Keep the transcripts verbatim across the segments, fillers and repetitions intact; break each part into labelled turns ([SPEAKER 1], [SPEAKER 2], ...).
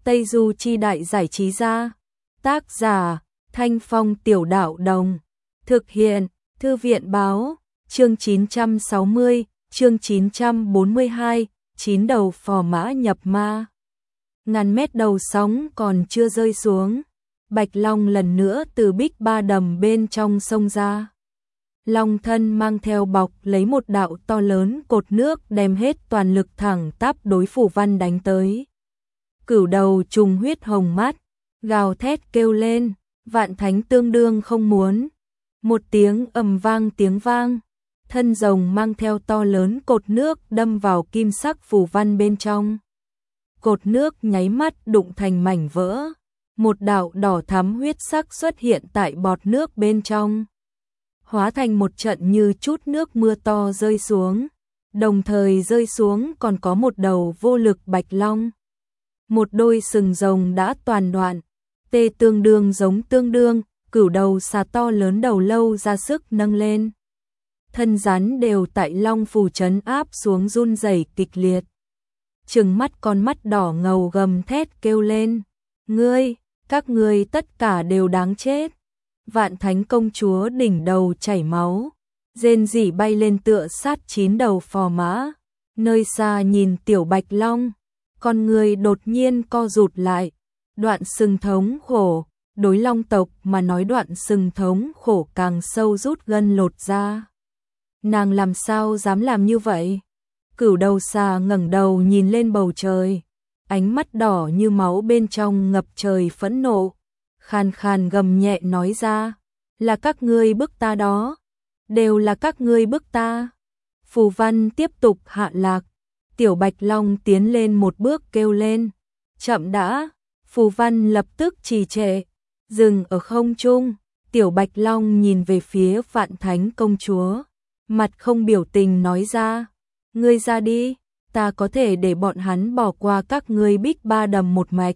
[SPEAKER 1] Tây Du Chi Đại Giải Trí Gia. Tác giả Thanh Phong Tiểu Đạo Đồng. Thực hiện Thư viện Báo. Chương chín trăm sáu mươi, chương chín trăm bốn mươi hai, chín đầu phò mã nhập ma. Ngàn mét đầu sóng còn chưa rơi xuống, Bạch Long lần nữa từ Bích Ba Đầm bên trong sông ra. Long thân mang theo bọc lấy một đạo to lớn cột nước, đem hết toàn lực thẳng tắp đối Phù Văn đánh tới. Cửu đầu trùng huyết hồng mắt, gào thét kêu lên, vạn thánh tương đương không muốn. Một tiếng ầm vang tiếng vang, thân rồng mang theo to lớn cột nước đâm vào kim sắc phù văn bên trong. Cột nước nháy mắt đụng thành mảnh vỡ, một đạo đỏ thắm huyết sắc xuất hiện tại bọt nước bên trong, hóa thành một trận như chút nước mưa to rơi xuống, đồng thời rơi xuống còn có một đầu vô lực bạch long. Một đôi sừng rồng đã toàn đoạn, tê tương đương giống tương đương, cửu đầu xà to lớn đầu lâu ra sức nâng lên. Thân rắn đều tại long phù trấn áp xuống run rẩy kịch liệt. Trừng mắt con mắt đỏ ngầu gầm thét kêu lên, ngươi, các ngươi tất cả đều đáng chết. Vạn thánh công chúa đỉnh đầu chảy máu, rên rỉ bay lên tựa sát chín đầu phò mã. Nơi xa nhìn tiểu bạch long, con người đột nhiên co rụt lại. Đoạn sừng thống khổ, đối long tộc mà nói đoạn sừng thống khổ càng sâu rút gân lột ra. Nàng làm sao dám làm như vậy? Cửu đầu xà ngẩng đầu nhìn lên bầu trời, ánh mắt đỏ như máu bên trong ngập trời phẫn nộ, khàn khàn gầm nhẹ nói ra, là các ngươi bức ta đó, đều là các ngươi bức ta. Phù văn tiếp tục hạ lạc, tiểu bạch long tiến lên một bước kêu lên, chậm đã. Phù văn lập tức trì trệ, dừng ở không trung. Tiểu bạch long nhìn về phía vạn thánh công chúa, mặt không biểu tình nói ra, ngươi ra đi, ta có thể để bọn hắn bỏ qua các ngươi Bích Ba Đầm một mạch.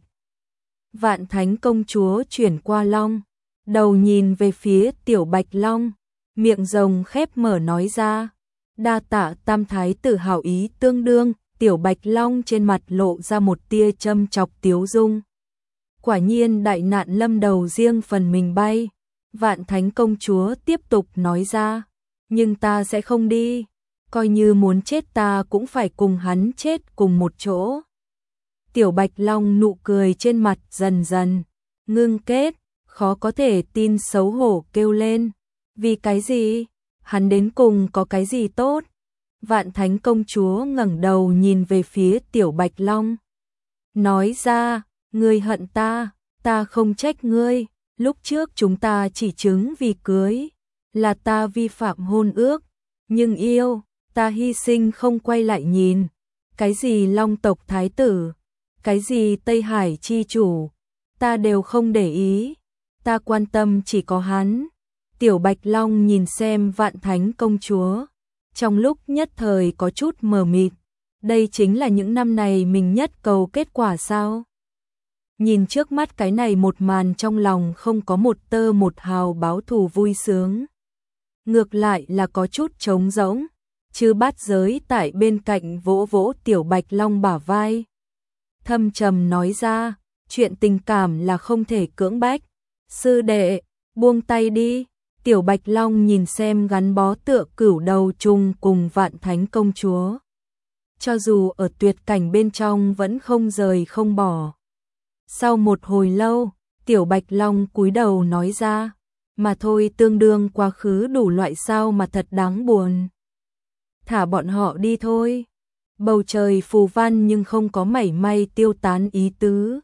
[SPEAKER 1] Vạn thánh công chúa chuyển qua long, đầu nhìn về phía tiểu bạch long, miệng rồng khép mở nói ra, đa tạ tam thái tử hảo ý tương đương. Tiểu bạch long trên mặt lộ ra một tia châm chọc tiếu dung. Quả nhiên đại nạn lâm đầu riêng phần mình bay. Vạn thánh công chúa tiếp tục nói ra, nhưng ta sẽ không đi, coi như muốn chết ta cũng phải cùng hắn chết cùng một chỗ. Tiểu bạch long nụ cười trên mặt dần dần ngưng kết, khó có thể tin xấu hổ kêu lên, vì cái gì? Hắn đến cùng có cái gì tốt? Vạn thánh công chúa ngẩng đầu nhìn về phía tiểu bạch long, nói ra, ngươi hận ta, ta không trách ngươi, lúc trước chúng ta chỉ chứng vì cưới, là ta vi phạm hôn ước, nhưng yêu, ta hy sinh không quay lại nhìn, cái gì long tộc thái tử, cái gì Tây Hải chi chủ, ta đều không để ý, ta quan tâm chỉ có hắn. Tiểu bạch long nhìn xem vạn thánh công chúa, trong lúc nhất thời có chút mờ mịt, đây chính là những năm này mình nhất cầu kết quả sao? Nhìn trước mắt cái này một màn trong lòng không có một tơ một hào báo thù vui sướng. Ngược lại là có chút trống rỗng, Chư Bát Giới tại bên cạnh vỗ vỗ tiểu bạch long bả vai. Thâm trầm nói ra, chuyện tình cảm là không thể cưỡng bách. Sư đệ, buông tay đi. Tiểu bạch long nhìn xem gắn bó tựa cửu đầu trùng cùng vạn thánh công chúa. Cho dù ở tuyệt cảnh bên trong vẫn không rời không bỏ. Sau một hồi lâu, tiểu bạch long cúi đầu nói ra, mà thôi tương đương quá khứ đủ loại sao mà thật đáng buồn. Thả bọn họ đi thôi. Bầu trời phù văn nhưng không có mảy may tiêu tán ý tứ.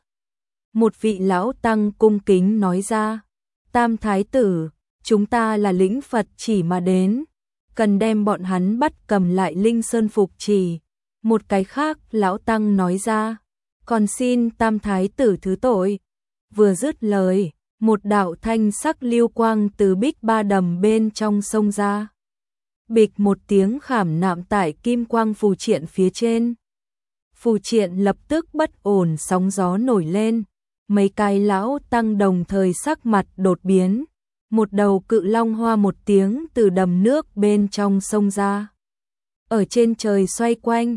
[SPEAKER 1] Một vị lão tăng cung kính nói ra, tam thái tử, chúng ta là lĩnh Phật chỉ mà đến, cần đem bọn hắn bắt cầm lại Linh Sơn phục chỉ. Một cái khác lão tăng nói ra, còn xin tam thái tử thứ tội. Vừa dứt lời, một đạo thanh sắc lưu quang từ Bích Ba Đầm bên trong sông ra. Bịch một tiếng khảm nạm tại kim quang phù triện phía trên. Phù triện lập tức bất ổn, sóng gió nổi lên. Mấy cái lão tăng đồng thời sắc mặt đột biến. Một đầu cự long hoa một tiếng từ đầm nước bên trong sông ra. Ở trên trời xoay quanh,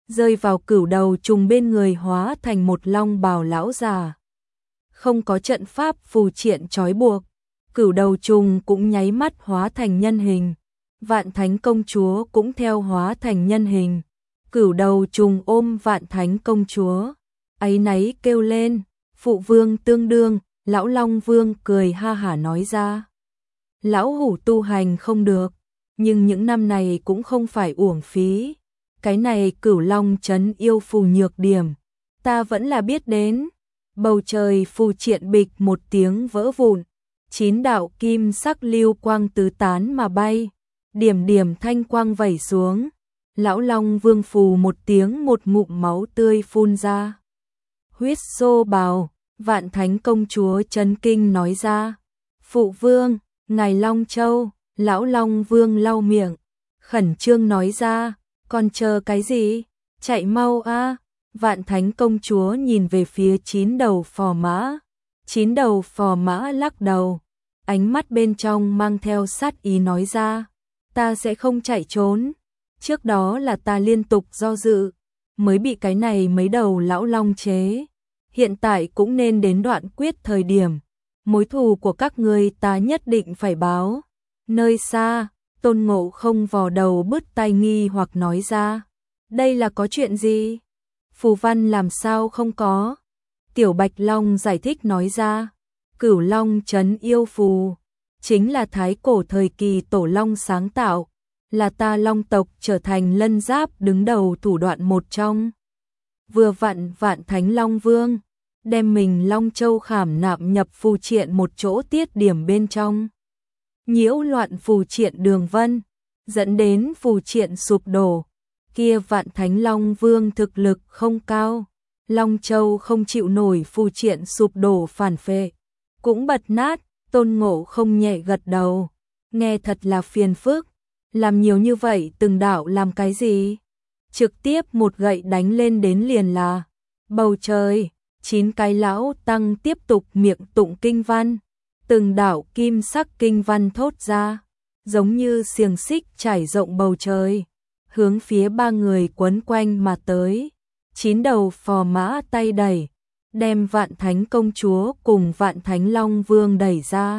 [SPEAKER 1] rơi vào cửu đầu trùng bên người hóa thành một long bào lão già. Không có trận pháp phù triện trói buộc, cửu đầu trùng cũng nháy mắt hóa thành nhân hình. Vạn Thánh công chúa cũng theo hóa thành nhân hình. Cửu đầu trùng ôm Vạn Thánh công chúa, áy náy kêu lên, phụ vương tương đương. Lão Long Vương cười ha hả nói ra, lão hủ tu hành không được, nhưng những năm này cũng không phải uổng phí. Cái này Cửu Long trấn yêu phù nhược điểm, ta vẫn là biết đến. Bầu trời phù triện bịch một tiếng vỡ vụn, chín đạo kim sắc lưu quang tứ tán mà bay, điểm điểm thanh quang vẩy xuống. Lão Long Vương phù một tiếng, một ngụm máu tươi phun ra. Huyết xô bào. Vạn Thánh công chúa chấn kinh nói ra, phụ vương, ngài Long Châu. Lão Long Vương lau miệng, khẩn trương nói ra, còn chờ cái gì, chạy mau a. Vạn Thánh công chúa nhìn về phía chín đầu phò mã, chín đầu phò mã lắc đầu, ánh mắt bên trong mang theo sát ý nói ra, ta sẽ không chạy trốn, trước đó là ta liên tục do dự, mới bị cái này mấy đầu lão long chế. Hiện tại cũng nên đến đoạn quyết thời điểm, mối thù của các ngươi ta nhất định phải báo. Nơi xa, Tôn Ngộ Không vò đầu bứt tai nghi hoặc nói ra, đây là có chuyện gì? Phù văn làm sao không có? Tiểu Bạch Long giải thích nói ra, Cửu Long trấn yêu phù, chính là thái cổ thời kỳ Tổ Long sáng tạo, là ta Long tộc trở thành lân giáp đứng đầu thủ đoạn một trong. Vừa vặn Vạn Thánh Long Vương đem mình Long Châu khảm nạm nhập phù triện một chỗ tiết điểm bên trong, nhiễu loạn phù triện đường vân, dẫn đến phù triện sụp đổ. Kia Vạn Thánh Long Vương thực lực không cao, Long Châu không chịu nổi phù triện sụp đổ phản phệ, cũng bật nát. Tôn Ngộ Không nhẹ gật đầu, nghe thật là phiền phức, làm nhiều như vậy từng đạo làm cái gì? Trực tiếp một gậy đánh lên đến liền là bầu trời. Chín cái lão tăng tiếp tục miệng tụng kinh văn, từng đạo kim sắc kinh văn thốt ra, giống như xiềng xích trải rộng bầu trời, hướng phía ba người quấn quanh mà tới. Chín đầu phò mã tay đẩy, đem Vạn Thánh công chúa cùng Vạn Thánh Long Vương đẩy ra.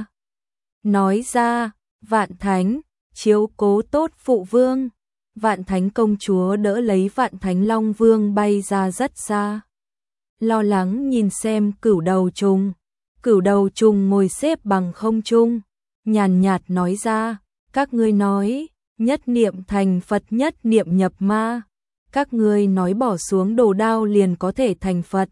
[SPEAKER 1] Nói ra, Vạn Thánh, chiếu cố tốt phụ vương. Vạn Thánh công chúa đỡ lấy Vạn Thánh Long Vương bay ra rất xa. Lo lắng nhìn xem cửu đầu trùng. Cửu đầu trùng ngồi xếp bằng không trung, nhàn nhạt nói ra, các ngươi nói, nhất niệm thành Phật nhất niệm nhập ma. Các ngươi nói bỏ xuống đồ đao liền có thể thành Phật.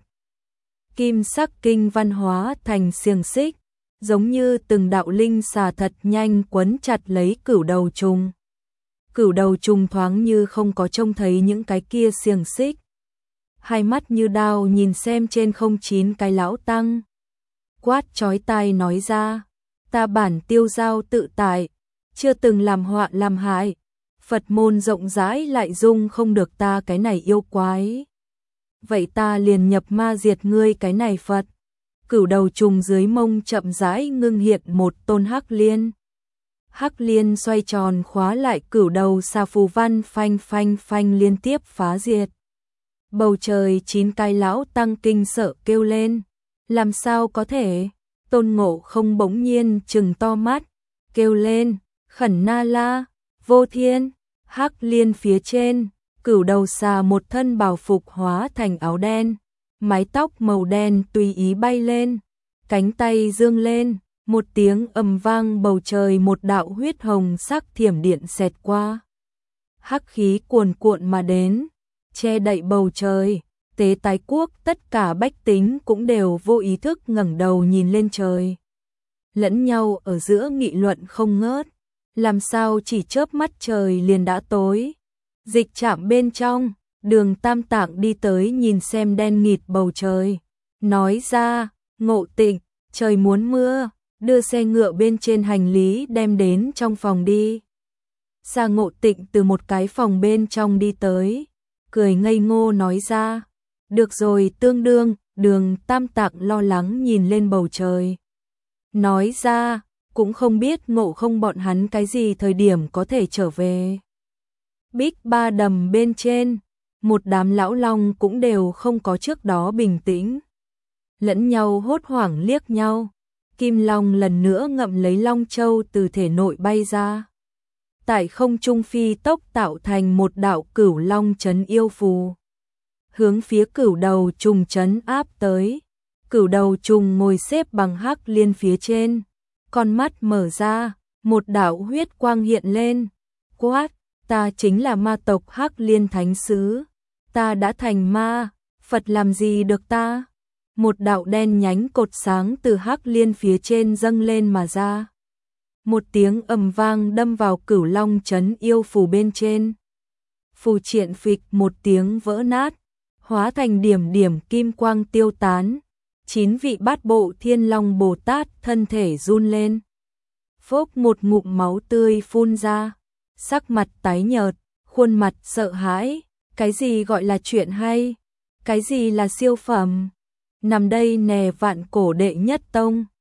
[SPEAKER 1] Kim sắc kinh văn hóa thành xiềng xích, giống như từng đạo linh xà thật nhanh quấn chặt lấy cửu đầu trùng. Cửu đầu trùng thoáng như không có trông thấy những cái kia xiềng xích. Hai mắt như đao nhìn xem trên không chín cái lão tăng. Quát chói tai nói ra, ta bản tiêu giao tự tại, chưa từng làm họa làm hại. Phật môn rộng rãi lại dung không được ta cái này yêu quái. Vậy ta liền nhập ma diệt ngươi cái này Phật. Cửu đầu trùng dưới mông chậm rãi ngưng hiện một tôn hắc liên. Hắc liên xoay tròn khóa lại cửu đầu xà phù văn, phanh phanh phanh liên tiếp phá diệt. Bầu trời chín cái lão tăng kinh sợ kêu lên, làm sao có thể? Tôn Ngộ Không bỗng nhiên trừng to mắt, kêu lên, Khẩn Na La, Vô Thiên. Hắc liên phía trên, cửu đầu xà một thân bào phục hóa thành áo đen, mái tóc màu đen tùy ý bay lên, cánh tay dương lên, một tiếng ầm vang, bầu trời một đạo huyết hồng sắc thiểm điện xẹt qua. Hắc khí cuồn cuộn mà đến, che đậy bầu trời. Tế Tái Quốc tất cả bách tính cũng đều vô ý thức ngẩng đầu nhìn lên trời, lẫn nhau ở giữa nghị luận không ngớt. Làm sao chỉ chớp mắt trời liền đã tối? Dịch trạm bên trong, Đường Tam Tạng đi tới nhìn xem đen nghịt bầu trời, nói ra, Ngộ Tịnh, trời muốn mưa, đưa xe ngựa bên trên hành lý đem đến trong phòng đi. Sa Ngộ Tịnh từ một cái phòng bên trong đi tới, cười ngây ngô nói ra, được rồi tương đương. Đường Tam Tạng lo lắng nhìn lên bầu trời, nói ra, cũng không biết Ngộ Không bọn hắn cái gì thời điểm có thể trở về. Bích Ba Đầm bên trên, một đám lão long cũng đều không có trước đó bình tĩnh. Lẫn nhau hốt hoảng liếc nhau, Kim Long lần nữa ngậm lấy Long Châu từ thể nội bay ra. Tại không trung phi tốc tạo thành một đạo cửu long trấn yêu phù. Hướng phía cửu đầu trùng trấn áp tới. Cửu đầu trùng ngồi xếp bằng hắc liên phía trên. Con mắt mở ra, một đạo huyết quang hiện lên. Quát, ta chính là ma tộc hắc liên thánh sứ. Ta đã thành ma, Phật làm gì được ta? Một đạo đen nhánh cột sáng từ hắc liên phía trên dâng lên mà ra. Một tiếng ầm vang đâm vào cửu long trấn yêu phù bên trên. Phù triện phịch một tiếng vỡ nát, hóa thành điểm điểm kim quang tiêu tán. Chín vị bát bộ thiên long Bồ Tát thân thể run lên. Phốc một ngụm máu tươi phun ra, sắc mặt tái nhợt, khuôn mặt sợ hãi. Cái gì gọi là chuyện hay? Cái gì là siêu phẩm? Nằm đây nè vạn cổ đệ nhất tông.